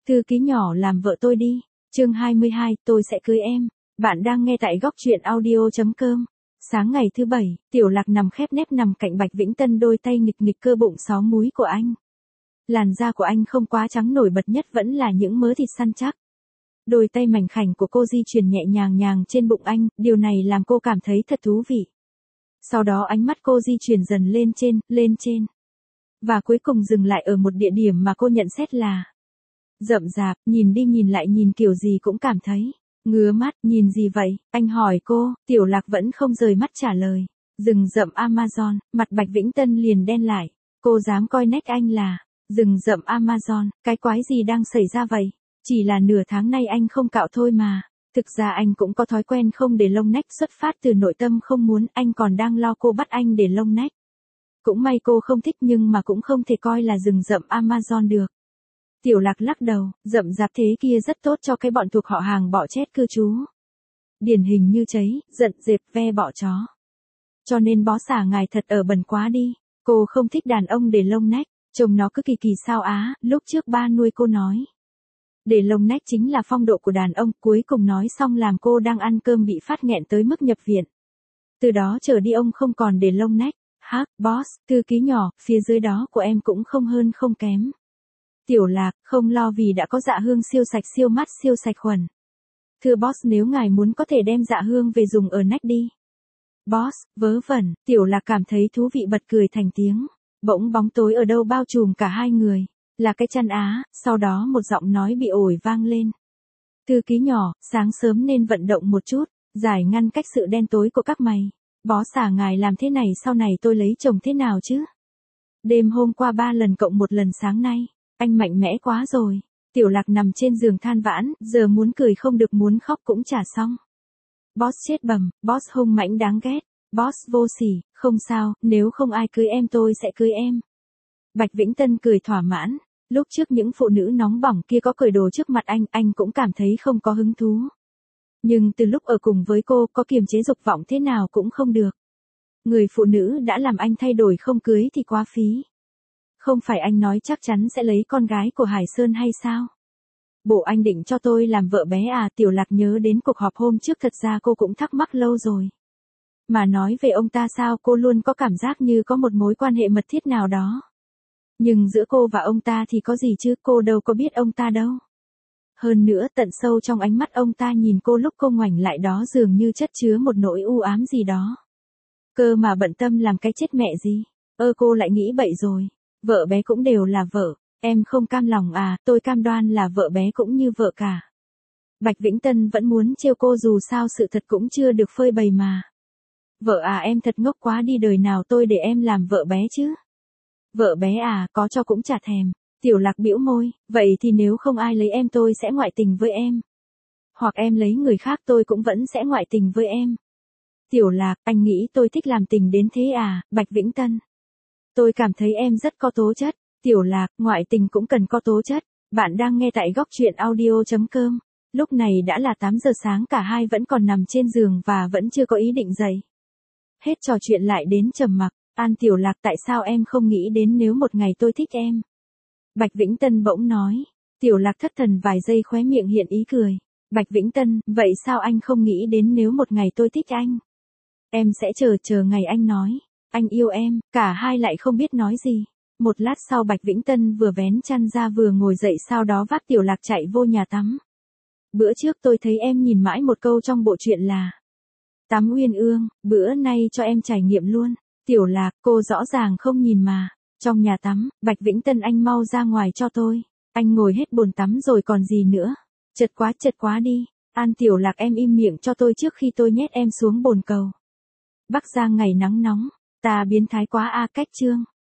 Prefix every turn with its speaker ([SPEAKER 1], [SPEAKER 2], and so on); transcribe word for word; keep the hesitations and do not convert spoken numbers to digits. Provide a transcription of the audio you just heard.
[SPEAKER 1] Thư ký nhỏ làm vợ tôi đi. Chương hai mươi hai, tôi sẽ cưới em. Bạn đang nghe tại góc truyện audio chấm com. Sáng ngày thứ bảy, Tiểu Lạc nằm khép nép nằm cạnh Bạch Vĩnh Tân, đôi tay nghịch nghịch cơ bụng sáu múi của anh. Làn da của anh không quá trắng, nổi bật nhất vẫn là những mớ thịt săn chắc. Đôi tay mảnh khảnh của cô di chuyển nhẹ nhàng nhàng trên bụng anh, điều này làm cô cảm thấy thật thú vị. Sau đó ánh mắt cô di chuyển dần lên trên, lên trên. Và cuối cùng dừng lại ở một địa điểm mà cô nhận xét là rậm rạp, nhìn đi nhìn lại nhìn kiểu gì cũng cảm thấy ngứa mắt. Nhìn gì vậy? Anh hỏi cô. Tiểu Lạc vẫn không rời mắt trả lời. Rừng rậm Amazon. Mặt Bạch Vĩnh Tân liền đen lại. Cô dám coi nét anh là rừng rậm Amazon, cái quái gì đang xảy ra vậy? Chỉ là nửa tháng nay anh không cạo thôi mà. Thực ra anh cũng có thói quen không để lông nách, xuất phát từ nội tâm không muốn, anh còn đang lo cô bắt anh để lông nách. Cũng may cô không thích, nhưng mà cũng không thể coi là rừng rậm Amazon được. Tiểu Lạc lắc đầu, rậm rạp thế kia rất tốt cho cái bọn thuộc họ hàng bọ chét cư trú. Điển hình như cháy, giận dẹp, ve bọ chó. Cho nên bó xả ngài thật ở bẩn quá đi. Cô không thích đàn ông để lông nách, trông nó cứ kỳ kỳ sao á. Lúc trước ba nuôi cô nói để lông nách chính là phong độ của đàn ông. Cuối cùng nói xong làm cô đang ăn cơm bị phát nghẹn tới mức nhập viện. Từ đó trở đi ông không còn để lông nách. Hắc, boss, thư ký nhỏ, phía dưới đó của em cũng không hơn không kém. Tiểu Lạc, không lo vì đã có dạ hương siêu sạch siêu mát siêu sạch khuẩn. Thưa boss, nếu ngài muốn có thể đem dạ hương về dùng ở nách đi. Boss, vớ vẩn. Tiểu Lạc cảm thấy thú vị, bật cười thành tiếng. Bỗng bóng tối ở đâu bao trùm cả hai người. Là cái chăn á. Sau đó một giọng nói bị ổi vang lên. Thư ký nhỏ, sáng sớm nên vận động một chút, giải ngăn cách sự đen tối của các mày. Bó xả ngài làm thế này sau này tôi lấy chồng thế nào chứ? Đêm hôm qua ba lần cộng một lần sáng nay. Anh mạnh mẽ quá rồi. Tiểu Lạc nằm trên giường than vãn, giờ muốn cười không được, muốn khóc cũng chả xong. Boss chết bầm, boss hung mãnh đáng ghét, boss vô sỉ, không sao, nếu không ai cưới em tôi sẽ cưới em. Bạch Vĩnh Tân cười thỏa mãn. Lúc trước những phụ nữ nóng bỏng kia có cởi đồ trước mặt anh, anh cũng cảm thấy không có hứng thú. Nhưng từ lúc ở cùng với cô, có kiềm chế dục vọng thế nào cũng không được. Người phụ nữ đã làm anh thay đổi, không cưới thì quá phí. Không phải anh nói chắc chắn sẽ lấy con gái của Hải Sơn hay sao? Bộ anh định cho tôi làm vợ bé à? Tiểu Lạc nhớ đến cuộc họp hôm trước, thật ra cô cũng thắc mắc lâu rồi. Mà nói về ông ta sao, cô luôn có cảm giác như có một mối quan hệ mật thiết nào đó. Nhưng giữa cô và ông ta thì có gì chứ, cô đâu có biết ông ta đâu. Hơn nữa, tận sâu trong ánh mắt ông ta nhìn cô lúc cô ngoảnh lại đó dường như chất chứa một nỗi u ám gì đó. Cơ mà bận tâm làm cái chết mẹ gì. Ơ cô lại nghĩ bậy rồi. Vợ bé cũng đều là vợ. Em không cam lòng à? Tôi cam đoan là vợ bé cũng như vợ cả. Bạch Vĩnh Tân vẫn muốn trêu cô, dù sao sự thật cũng chưa được phơi bày mà. Vợ à? Em thật ngốc quá đi, đời nào tôi để em làm vợ bé chứ? Vợ bé à? Có cho cũng chả thèm. Tiểu Lạc bĩu môi. Vậy thì nếu không ai lấy em tôi sẽ ngoại tình với em. Hoặc em lấy người khác tôi cũng vẫn sẽ ngoại tình với em. Tiểu Lạc, anh nghĩ tôi thích làm tình đến thế à? Bạch Vĩnh Tân. Tôi cảm thấy em rất có tố chất. Tiểu Lạc, ngoại tình cũng cần có tố chất. Bạn đang nghe tại góc truyện audio chấm com. Lúc này đã là tám giờ sáng, cả hai vẫn còn nằm trên giường và vẫn chưa có ý định dậy. Hết trò chuyện lại đến trầm mặc. An Tiểu Lạc, tại sao em không nghĩ đến nếu một ngày tôi thích em? Bạch Vĩnh Tân bỗng nói. Tiểu Lạc thất thần vài giây, khóe miệng hiện ý cười. Bạch Vĩnh Tân, vậy sao anh không nghĩ đến nếu một ngày tôi thích anh? Em sẽ chờ, chờ ngày anh nói anh yêu em. Cả hai lại không biết nói gì. Một lát sau Bạch Vĩnh Tân vừa vén chăn ra vừa ngồi dậy, sau đó vác Tiểu Lạc chạy vô nhà tắm. Bữa trước tôi thấy em nhìn mãi một câu trong bộ truyện là tắm uyên ương, bữa nay cho em trải nghiệm luôn. Tiểu Lạc, cô rõ ràng không nhìn mà. Trong nhà tắm, Bạch Vĩnh Tân, anh mau ra ngoài cho tôi. Anh ngồi hết bồn tắm rồi còn gì nữa. Chật quá, chật quá đi. An Tiểu Lạc, em im miệng cho tôi trước khi tôi nhét em xuống bồn cầu. Bắc Giang ngày nắng nóng. Ta biến thái quá a. Cách chương.